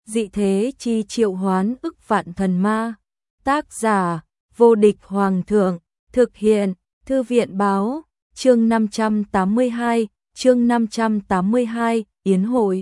dị thế chi triệu hoán ức vạn thần ma. Tác giả, vô địch hoàng thượng, thực hiện, thư viện báo, chương 582, Yến hội.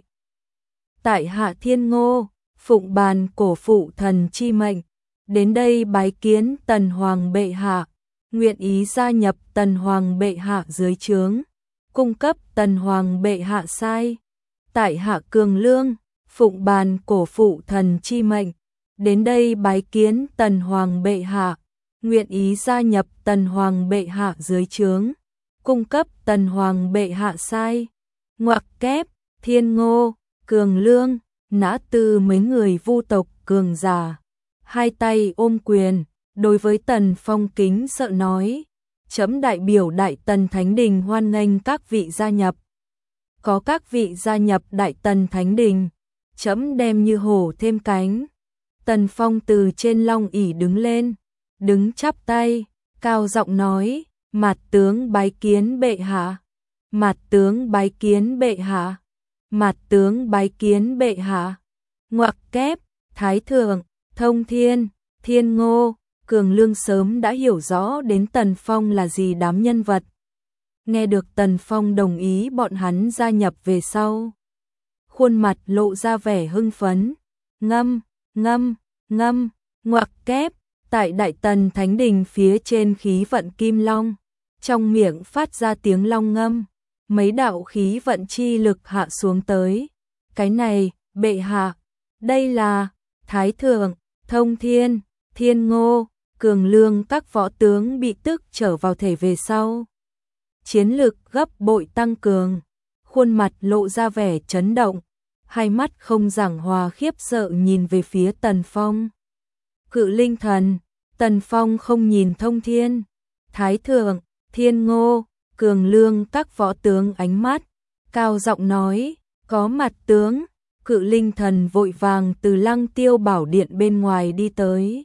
Tại Hạ Thiên Ngô, phụng bàn cổ phụ thần chi mệnh, đến đây bái kiến Tần Hoàng bệ hạ, nguyện ý gia nhập Tần Hoàng bệ hạ dưới trướng, cung cấp Tần Hoàng bệ hạ sai. Tại Hạ Cường Lương, phụng bàn cổ phụ thần chi mệnh, đến đây bái kiến Tần Hoàng bệ hạ, nguyện ý gia nhập Tần Hoàng bệ hạ dưới trướng, cung cấp Tần Hoàng bệ hạ sai. Ngoặc kép, Thiên Ngô, Cường Lương, nã tư mấy người vu tộc cường giả, hai tay ôm quyền, đối với Tần Phong kính sợ nói, chấm đại biểu Đại Tần Thánh Đình hoan nghênh các vị gia nhập. Có các vị gia nhập Đại Tần Thánh Đình, chấm đem như hổ thêm cánh. Tần Phong từ trên long ỷ đứng lên, đứng chắp tay, cao giọng nói, Mạt tướng bái kiến bệ hạ, Mạt tướng bái kiến bệ hạ, Mạt tướng bái kiến bệ hạ. Ngoặc kép, Thái Thượng, Thông Thiên, Thiên Ngô, Cường Lương sớm đã hiểu rõ đến Tần Phong là gì đám nhân vật. Nghe được Tần Phong đồng ý bọn hắn gia nhập về sau, khuôn mặt lộ ra vẻ hưng phấn, ngâm, ngâm, ngâm, ngoặc kép, tại Đại Tần Thánh Đình phía trên khí vận kim long, trong miệng phát ra tiếng long ngâm, mấy đạo khí vận chi lực hạ xuống tới. Cái này, bệ hạ, đây là Thái Thượng, Thông Thiên, Thiên Ngô, Cường Lương các võ tướng bị tức trở vào thể về sau. Chiến lực gấp bội tăng cường, khuôn mặt lộ ra vẻ chấn động, hai mắt không giảng hòa khiếp sợ nhìn về phía Tần Phong. Cự Linh Thần, Tần Phong không nhìn Thông Thiên, Thái Thượng, Thiên Ngô, Cường Lương các võ tướng ánh mắt, cao giọng nói, có mặt tướng. Cự Linh Thần vội vàng từ Lăng Tiêu Bảo Điện bên ngoài đi tới,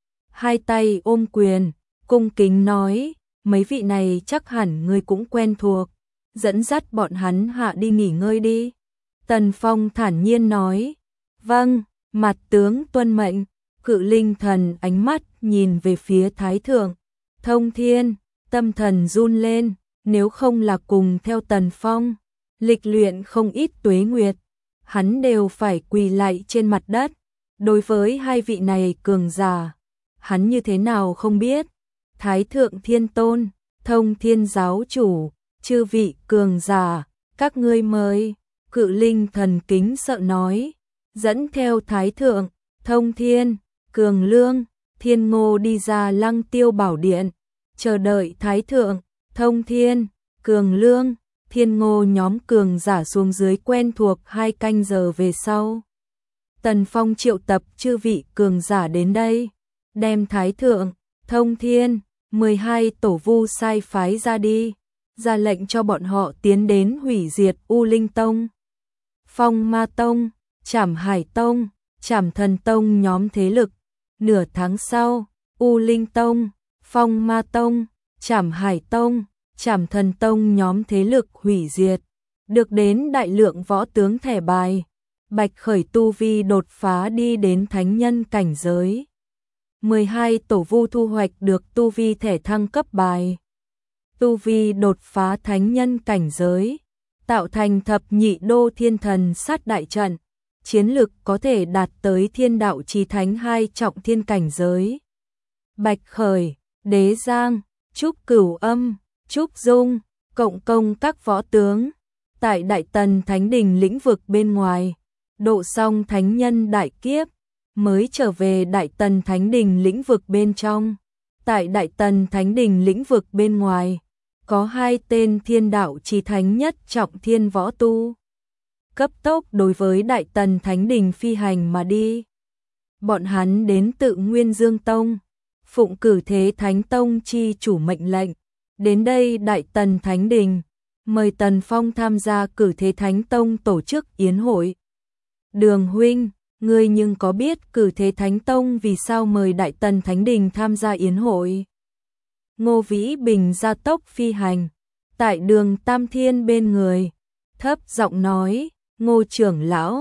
hai tay ôm quyền, cung kính nói, mấy vị này chắc hẳn ngươi cũng quen thuộc, dẫn dắt bọn hắn hạ đi nghỉ ngơi đi. Tần Phong thản nhiên nói, vâng, Mạt tướng tuân mệnh. Cự Linh Thần ánh mắt nhìn về phía Thái Thượng, Thông Thiên, tâm thần run lên, nếu không là cùng theo Tần Phong, lịch luyện không ít tuế nguyệt, hắn đều phải quỳ lạy trên mặt đất. Đối với hai vị này cường giả, hắn như thế nào không biết. Thái Thượng Thiên Tôn, Thông Thiên Giáo Chủ, chư vị cường giả, các ngươi mời. Cự Linh Thần kính sợ nói, dẫn theo Thái Thượng, Thông Thiên, Cường Lương, Thiên Ngô đi ra Lăng Tiêu Bảo Điện, chờ đợi Thái Thượng, Thông Thiên, Cường Lương, Thiên Ngô nhóm cường giả xuống dưới quen thuộc 2 canh giờ về sau. Tần Phong triệu tập chư vị cường giả đến đây, đem Thái Thượng, Thông Thiên, 12 tổ vu sai phái ra đi, ra lệnh cho bọn họ tiến đến hủy diệt U Linh Tông, Phong Ma Tông, Trảm Hải Tông, Trảm Thần Tông nhóm thế lực. Nửa tháng sau, U Linh Tông, Phong Ma Tông, Trảm Hải Tông, Trảm Thần Tông nhóm thế lực hủy diệt, được đến đại lượng võ tướng thẻ bài. Bạch Khởi tu vi đột phá đi đến thánh nhân cảnh giới. 12 tổ vu thu hoạch được tu vi thẻ thăng cấp bài. Tu vi đột phá thánh nhân cảnh giới, tạo thành thập nhị đô thiên thần sát đại trận. Chiến lực có thể đạt tới thiên đạo chí thánh 2 trọng thiên cảnh giới. Bạch Khởi, Đế Giang, Trúc Cửu Âm, Trúc Dung, cộng công các võ tướng, tại Đại Tần Thánh Đình lĩnh vực bên ngoài, độ xong thánh nhân đại kiếp, mới trở về Đại Tần Thánh Đình lĩnh vực bên trong. Tại Đại Tần Thánh Đình lĩnh vực bên ngoài, có 2 tên thiên đạo chí thánh nhất trọng thiên võ tu, cấp tốc đối với Đại Tần Thánh Đình phi hành mà đi. Bọn hắn đến tự Nguyên Dương Tông, phụng Cử Thế Thánh Tông chi chủ mệnh lệnh, đến đây Đại Tần Thánh Đình, mời Tần Phong tham gia Cử Thế Thánh Tông tổ chức yến hội. Đường huynh, ngươi nhưng có biết Cử Thế Thánh Tông vì sao mời Đại Tần Thánh Đình tham gia yến hội? Ngô Vĩ Bình gia tốc phi hành, tại Đường Tam Thiên bên người, thấp giọng nói, Ngô trưởng lão,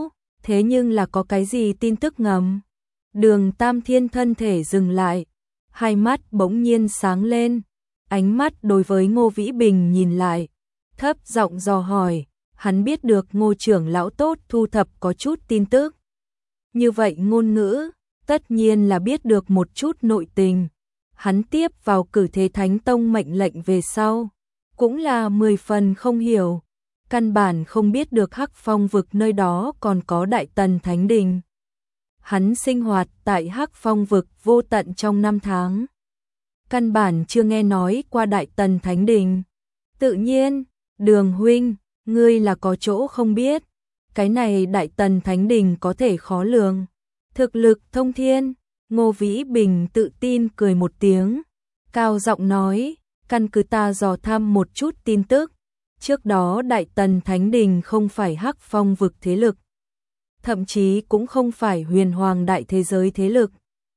Thế nhưng là có cái gì tin tức ngầm? Đường Tam Thiên thân thể dừng lại, hai mắt bỗng nhiên sáng lên, ánh mắt đối với Ngô Vĩ Bình nhìn lại, thấp giọng dò hỏi, hắn biết được Ngô trưởng lão tốt thu thập có chút tin tức. Như vậy ngôn ngữ, tất nhiên là biết được một chút nội tình. Hắn tiếp vào Cử Thế Thánh Tông mệnh lệnh về sau, cũng là 10 phần không hiểu, căn bản không biết được Hắc Phong vực nơi đó còn có Đại Tần Thánh Đình. Hắn sinh hoạt tại Hắc Phong vực vô tận trong 5 tháng. Căn bản chưa nghe nói qua Đại Tần Thánh Đình. Tự nhiên, Đường huynh, ngươi là có chỗ không biết. Cái này Đại Tần Thánh Đình có thể khó lường. Thực lực thông thiên, Ngô Vĩ Bình tự tin cười một tiếng. Cao giọng nói, căn cứ ta dò thăm một chút tin tức. Trước đó Đại Tần Thánh Đình không phải Hắc Phong vực thế lực. Thậm chí cũng không phải huyền hoàng đại thế giới thế lực.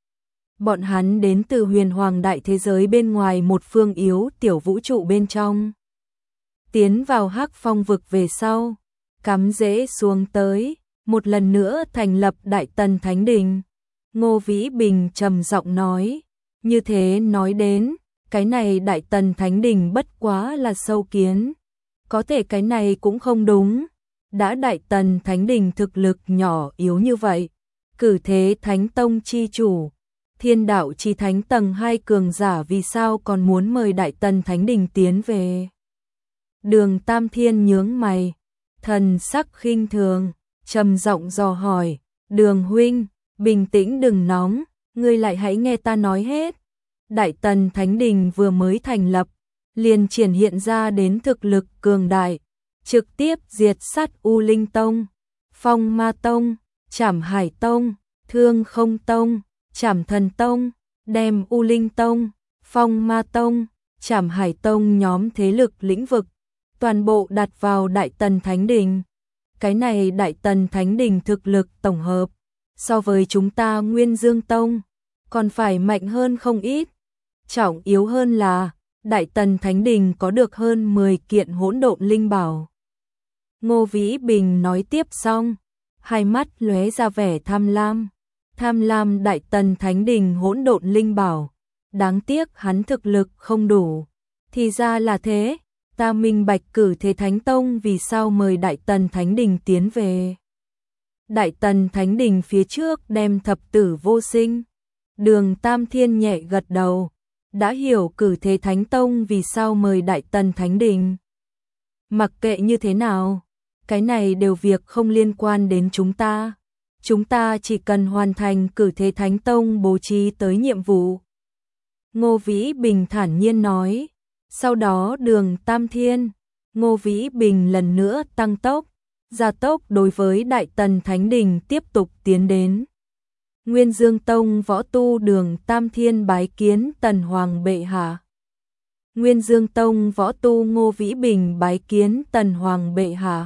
Bọn hắn đến từ huyền hoàng đại thế giới bên ngoài một phương yếu tiểu vũ trụ bên trong. Tiến vào Hắc Phong vực về sau, cắm rễ xuống tới, một lần nữa thành lập Đại Tần Thánh Đình. Ngô Vĩ Bình trầm giọng nói, như thế nói đến, cái này Đại Tần Thánh Đình bất quá là sâu kiến. Có thể cái này cũng không đúng. Đã Đại Tần Thánh Đình thực lực nhỏ yếu như vậy, Cử Thế Thánh Tông chi chủ, Thiên Đạo chi Thánh tầng 2 cường giả vì sao còn muốn mời Đại Tần Thánh Đình tiến về? Đường Tam Thiên nhướng mày, thần sắc khinh thường, trầm giọng dò hỏi, Đường huynh, bình tĩnh đừng nóng, ngươi lại hãy nghe ta nói hết. Đại Tần Thánh Đình vừa mới thành lập, liền triển hiện ra đến thực lực cường đại, trực tiếp diệt sát U Linh Tông, Phong Ma Tông, Trảm Hải Tông, Thương Không Tông, Trảm Thần Tông, đem U Linh Tông, Phong Ma Tông, Trảm Hải Tông nhóm thế lực lĩnh vực, toàn bộ đặt vào Đại Tần Thánh Đình. Cái này Đại Tần Thánh Đình thực lực tổng hợp, so với chúng ta Nguyên Dương Tông, còn phải mạnh hơn không ít. Trọng yếu hơn là, Đại Tần Thánh Đình có được hơn 10 kiện hỗn độn linh bảo. Ngô Vĩ Bình nói tiếp xong, hai mắt lóe ra vẻ tham lam. Tham lam Đại Tần Thánh Đình hỗn độn linh bảo. Đáng tiếc hắn thực lực không đủ. Thì ra là thế, ta minh bạch Cử Thế Thánh Tông vì sao mời Đại Tần Thánh Đình tiến về. Đại Tần Thánh Đình phía trước đem thập tử vô sinh. Đường Tam Thiên nhẹ gật đầu, đã hiểu Cử Thế Thánh Tông vì sao mời Đại Tần Thánh Đình. Mặc kệ như thế nào, cái này đều việc không liên quan đến chúng ta. Chúng ta chỉ cần hoàn thành Cử Thế Thánh Tông bố trí tới nhiệm vụ. Ngô Vĩ Bình thản nhiên nói. Sau đó Đường Tam Thiên, Ngô Vĩ Bình lần nữa tăng tốc, gia tốc đối với Đại Tần Thánh Đình tiếp tục tiến đến. Nguyên Dương Tông võ tu Đường Tam Thiên bái kiến Tần Hoàng bệ hạ. Nguyên Dương Tông võ tu Ngô Vĩ Bình bái kiến Tần Hoàng bệ hạ.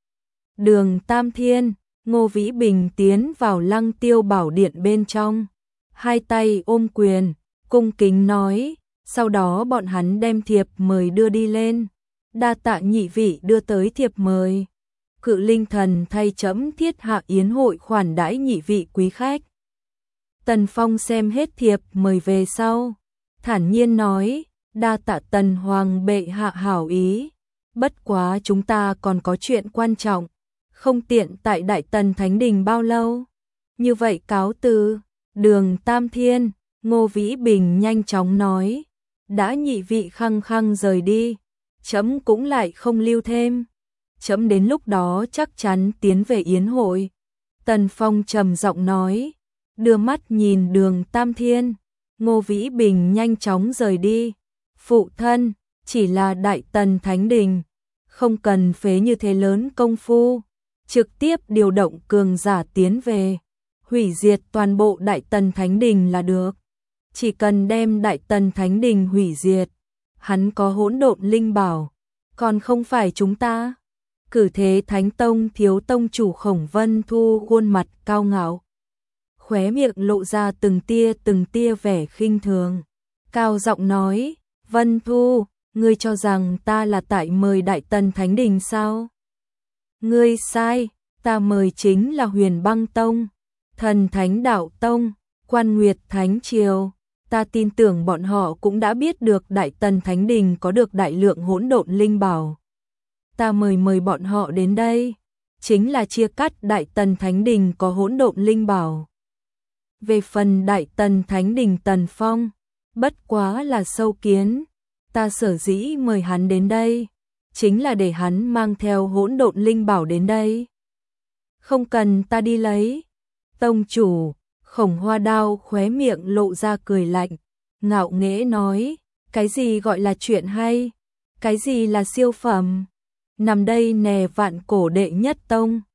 Đường Tam Thiên, Ngô Vĩ Bình tiến vào Lăng Tiêu Bảo Điện bên trong, hai tay ôm quyền, cung kính nói, sau đó bọn hắn đem thiệp mời đưa đi lên. Đa tạ nhị vị đưa tới thiệp mời. Cự Linh Thần thay trẫm thiết hạ yến hội khoản đãi nhị vị quý khách. Tần Phong xem hết thiệp mời về sau, thản nhiên nói, đa tạ Tần Hoàng bệ hạ hảo ý. Bất quá chúng ta còn có chuyện quan trọng, không tiện tại Đại Tần Thánh Đình bao lâu. Như vậy cáo từ. Đường Tam Thiên, Ngô Vĩ Bình nhanh chóng nói, đã nhị vị khăng khăng rời đi, trẫm cũng lại không lưu thêm. Trẫm đến lúc đó chắc chắn tiến về yến hội. Tần Phong trầm giọng nói, đưa mắt nhìn Đường Tam Thiên, Ngô Vĩ Bình nhanh chóng rời đi. Phụ thân, chỉ là Đại Tần Thánh Đình, không cần phế như thế lớn công phu, trực tiếp điều động cường giả tiến về, hủy diệt toàn bộ Đại Tần Thánh Đình là được. Chỉ cần đem Đại Tần Thánh Đình hủy diệt, hắn có hỗn độn linh bảo, còn không phải chúng ta. Cử Thế Thánh Tông thiếu tông chủ Khổng Vân Thu khuôn mặt cao ngạo, khóe miệng lộ ra từng tia vẻ khinh thường, cao giọng nói, Vân Thu, ngươi cho rằng ta là tại mời Đại Tần Thánh Đình sao? Ngươi sai, Ta mời chính là Huyền Băng Tông, Thần Thánh Đạo Tông, Quan Nguyệt Thánh Triều. Ta tin tưởng bọn họ cũng đã biết được Đại Tần Thánh Đình có được đại lượng hỗn độn linh bảo. Ta mời bọn họ đến đây, chính là chia cắt Đại Tần Thánh Đình có hỗn độn linh bảo. Về phần Đại Tần Thánh Đình Tần Phong, bất quá là sâu kiến, ta sở dĩ mời hắn đến đây, chính là để hắn mang theo hỗn độn linh bảo đến đây. Không cần ta đi lấy. Tông chủ, Khổng Hoa Đao khóe miệng lộ ra cười lạnh, ngạo nghễ nói, cái gì gọi là chuyện hay, cái gì là siêu phẩm, nằm đây nè Vạn Cổ đệ nhất tông,